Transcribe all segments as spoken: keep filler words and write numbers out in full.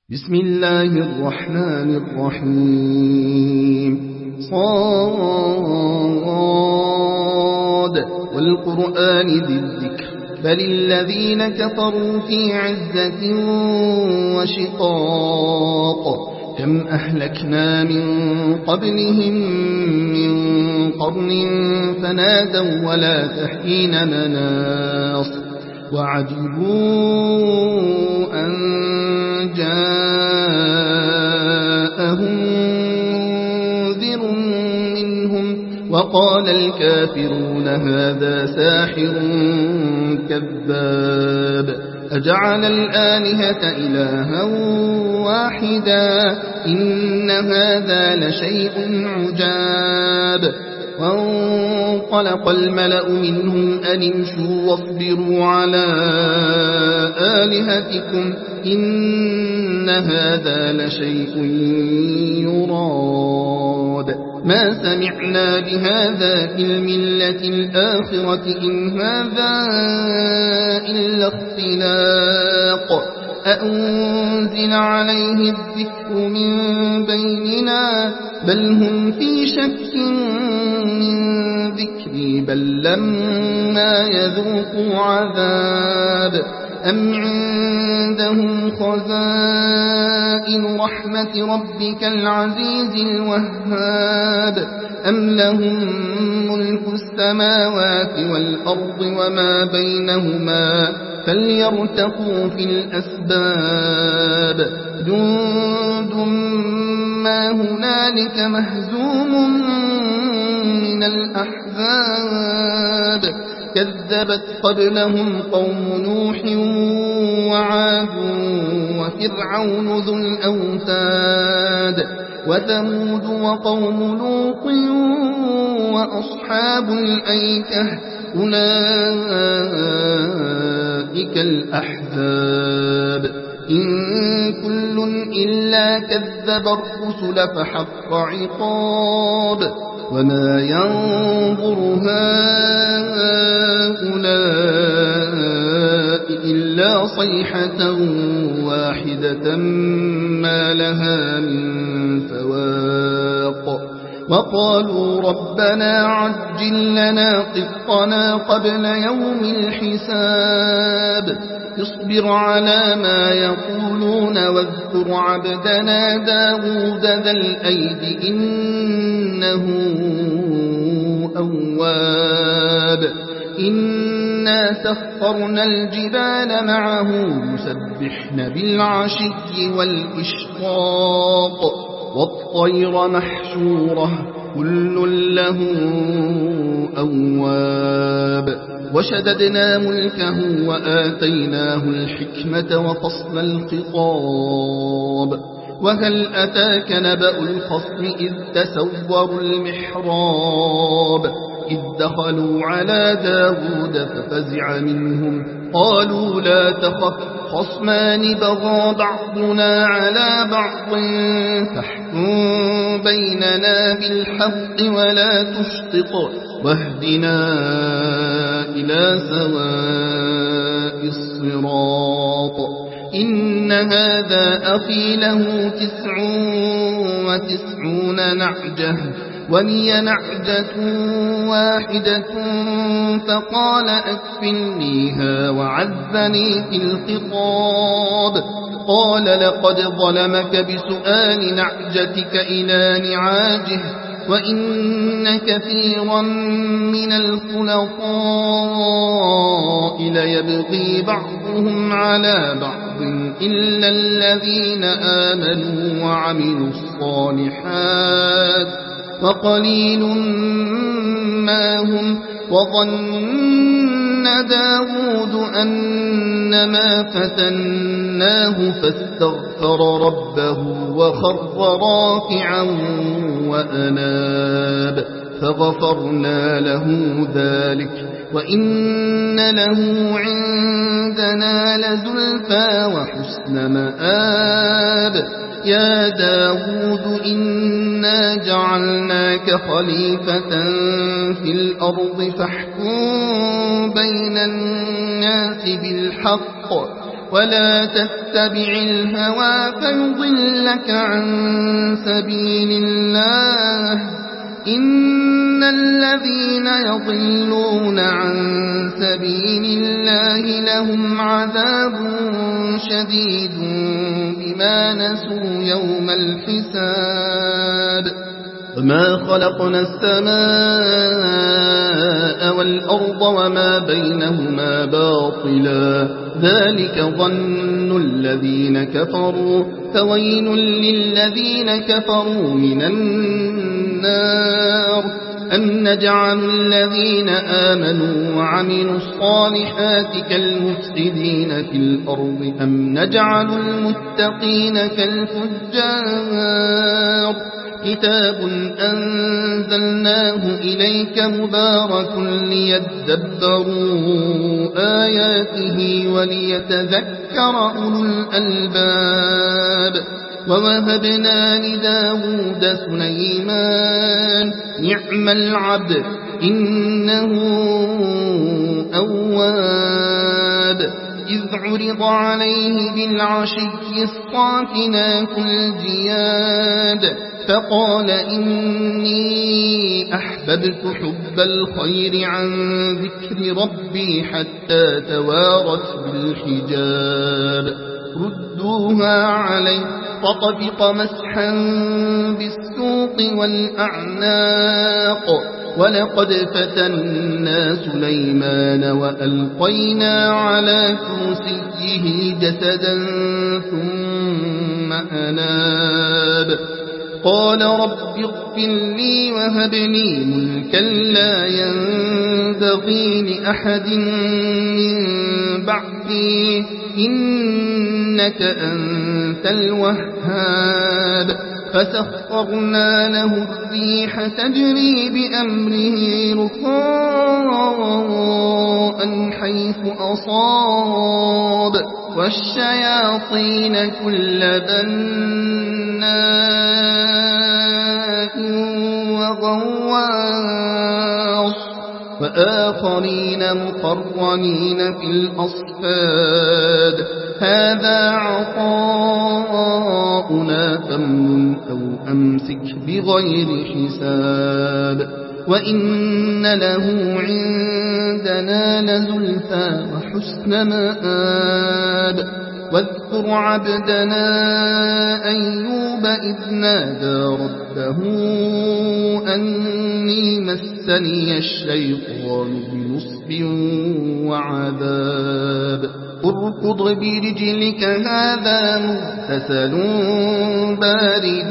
بسم الله الرحمن الرحيم صاد والقرآن ذي الذكر بل الذين كفروا في عزة وشقاق كم أهلكنا من قبلهم من قرن فنادوا ولا تحين مناص وعجبوا أن جاءهم منذر منهم وقال الكافرون هذا ساحر كذاب أجعل الآلهة إلها واحدا إن هذا لشيء عجاب وانطلق الملأ منهم أن امشوا واصبروا على آلهتكم إن هذا لشيء يراد ما سمعنا بهذا في الملة الآخرة إن هذا إلا اختلاق أأنزل عليه الذكر من بيننا بل هم في شك من ذكري بل لما يذوقوا عذاب أم عندهم خزائن رحمة ربك العزيز الوهاب أم لهم ملك السماوات والأرض وما بينهما فليرتقوا في الأسباب جند ما هنالك مهزوم من الأحزاب كذبت قبلهم قوم نوح وعاد وفرعون ذو الأوتاد وثمود وقوم لوط وأصحاب الأيكة أولئك الأحزاب إن كل إلا كذب الرسل فحق عقاب وما ينظر هؤلاء إلا صيحة واحدة ما لها من فواق وقالوا ربنا عجل لنا قطنا قبل يوم الحساب اصبر على ما يقولون واذكر عبدنا داود ذا الأيد إنه أواب إنا سخرنا الجبال معه يسبحن بالعشي والإشراق والطير محشورة كل له أواب وشددنا ملكه وآتيناه الحكمة وفصل الخطاب وهل أتاك نبأ الخصم إذ تسوروا المحراب إذ دخلوا على داود ففزع منهم قالوا لا تخف خصمان بغى بعضنا على بعض فاحكم بيننا بالحق ولا تشطط واهدنا إلى سواء الصراط إن هذا أخي له تسع وتسعون نعجة ولي نعجة واحدة فقال أكفلنيها وعزني في الخطاب قال لقد ظلمك بسؤال نعجتك إلى نعاجه وإن كثيرا من الخلطاء ليبغي بعضهم على بعض إلا الذين آمنوا وعملوا الصالحات وقليل ما هم وظن داود أنما فتناه فاستغفر ربه وخر راكعا وأناب فغفرنا له ذلك وإن له عندنا لزلفى وحسن مآب يا داود إنا جعلناك خليفة في الأرض فاحكم بين الناس بالحق ولا تتبع الهوى فيضلك عن سبيل الله إن الذين يضلون عن سبيل الله لهم عذاب شديد بما نسوا يوم الحساب وما خلقنا السماء والأرض وما بينهما باطلا ذلك ظن الذين كفروا فويل للذين كفروا من النار أم نجعل الذين آمنوا وعملوا الصالحات كالمفسدين في الأرض أم نجعل المتقين كالفجار كتاب أنزلناه إليك مبارك ليدبروا آياته وليتذكر أولو الألباب ووهبنا لداود سليمان نعم العبد إنه أواب إذ عرض عليه بالعشي الصافنات الجياد فقال إني أحببت حب الخير عن ذكر ربي حتى توارت بالحجاب ردوها عليه فطفق مسحا بالسوق والأعناق ولقد فتنا سليمان وألقينا على كرسيه جسدا ثم أناب قال رب اغفر لي وهب لي ملكا لا ينبغي لأحد من بعدي إنك أنت الوهاب فسخرنا له الريح تجري بأمره رخاء حيث أصاب والشياطين كل بناء وغواص وآخرين مقرنين في الأصفاد هذا عطاؤنا فامنن أو أمسك بغير حساب وإن له عندنا لزلفى وحسن مآب واذكر عبدنا أيوب إذ نادى ربه أني مسني الشيطان بنصب وعذاب اركض برجلك هذا مغتسل بارد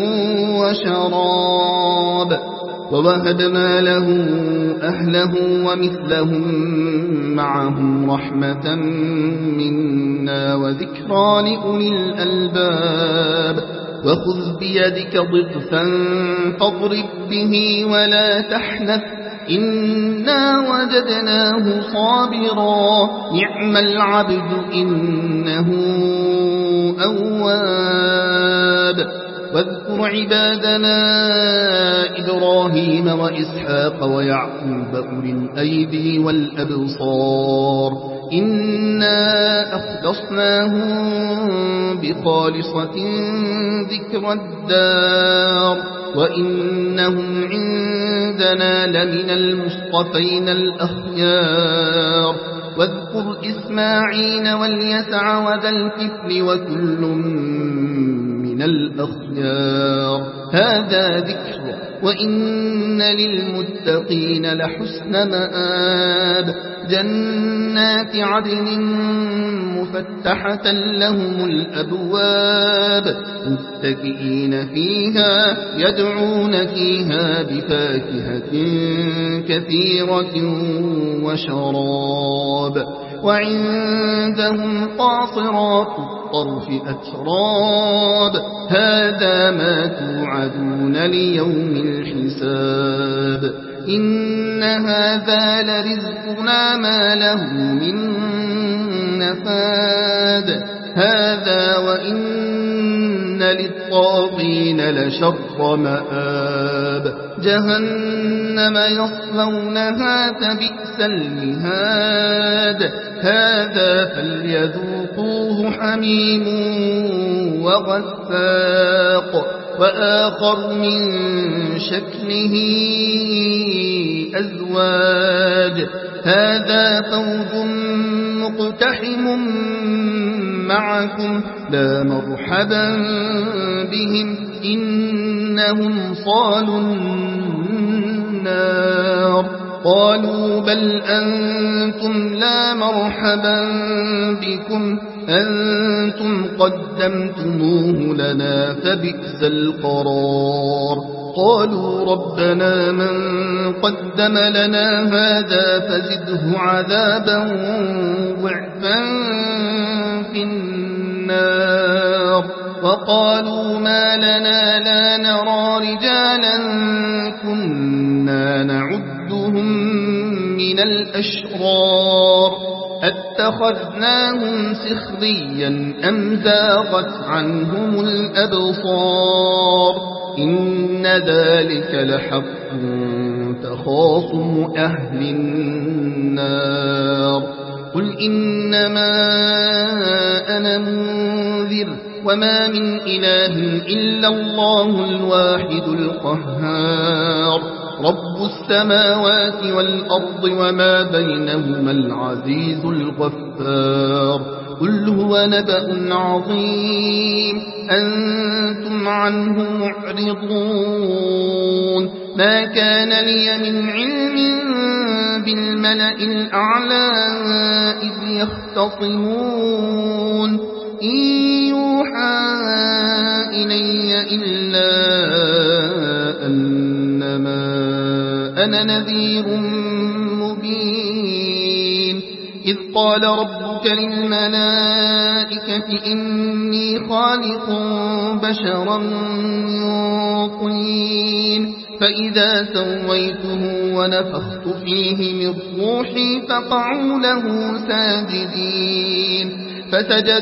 وشراب ووهبنا له أهله ومثلهم معهم رحمة منا وذكرى لأولي الألباب وخذ بيدك ضغثا فاضرب به ولا تحنث إنا وجدناه صابرا نعم العبد إنه أواب واذكر عبادنا إبراهيم وإسحاق ويعقوب أولي الأيدي والأبصار إنا أخلصناهم بخالصة ذكر الدار وإنهم عندنا لمن المصطفين الأخيار واذكر إسماعيل واليسع وذا الكفل وكل من الأخيار هذا ذكر وإن للمتقين لحسن مآب جنات عدن مفتحة لهم الأبواب متكئين فيها يدعون فيها بفاكهة كثيرة وشراب وعندهم قاصرات الطرف أتراب هذا ما توعدون ليوم الحساب إن هذا لرزقنا ما له من نفاد هذا وإن للطاغين لشر مآب جهنم يصلونها فبئس المهاد هذا فليذوقوه حميم وغساق وآخر من شكله أزواج هذا فوج مقتحم معكم لا مرحبا بهم إنهم صالوا النار قالوا بل أنتم لا مرحبا بكم أنتم قدمتموه لنا فبئس القرار قالوا ربنا من قدم لنا هذا فزده عذابا ضعفا في النار وقالوا ما لنا لا نرى رجالا كنا نعدهم من الأشرار أتخذناهم سخريا أم زاغت عنهم الأبصار إن ذلك لحق تخاصم أهل النار قل إنما أنا منذر وما من إله إلا الله الواحد القهار رب السماوات والأرض وما بينهما العزيز الغفار قل هو نبأ عظيم أنتم عنه معرضون ما كان لي من علم بالملأ الأعلى إذ يختصمون إن يوحى إلي إلا أنما أنا نذير مبين إذ قال ربك للملائكة إني خالق بشرا من طين فإذا سويته ونفخت فيه من روحي فقعوا له ساجدين فسجد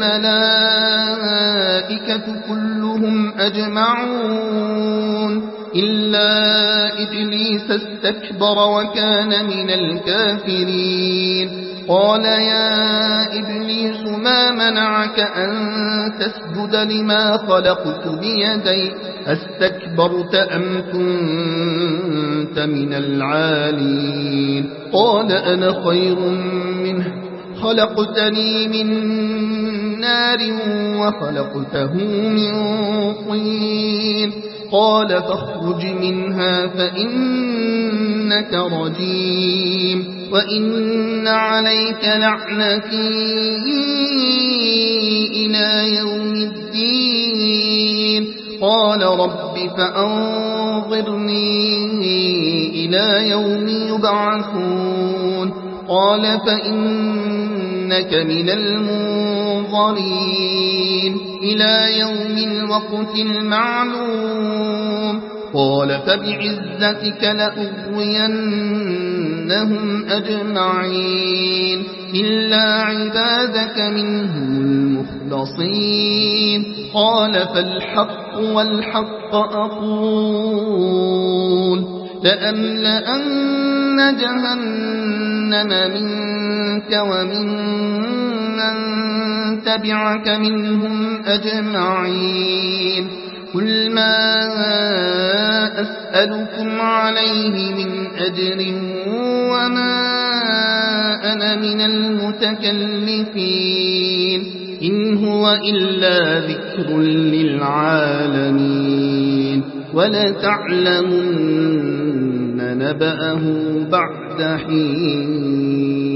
الملائكة كلهم أجمعون إلا إبليس استكبر وكان من الكافرين قال يا إبليس ما منعك أن تسجد لما خلقت بيدي أستكبرت أم كنت من العالين قال أنا خير منه خلقتني من نار وخلقته من طين قال فاخرج منها فإنك رجيم وإن عليك لعنتي إلى يوم الدين قال رب فأنظرني إلى يوم يبعثون قال فإنك من المنظرين إلى يوم الوقت المعلوم قال فبعزتك لأغوينهم أجمعين إلا عبادك منهم المخلصين قال فالحق والحق أقول لأملأن جهنم منك ومن من تبعك منهم أجمعين قل ما أسألكم عليه من أجر وما أنا من المتكلفين إن هو إلا ذكر للعالمين ولتعلمن نبأه بعد حين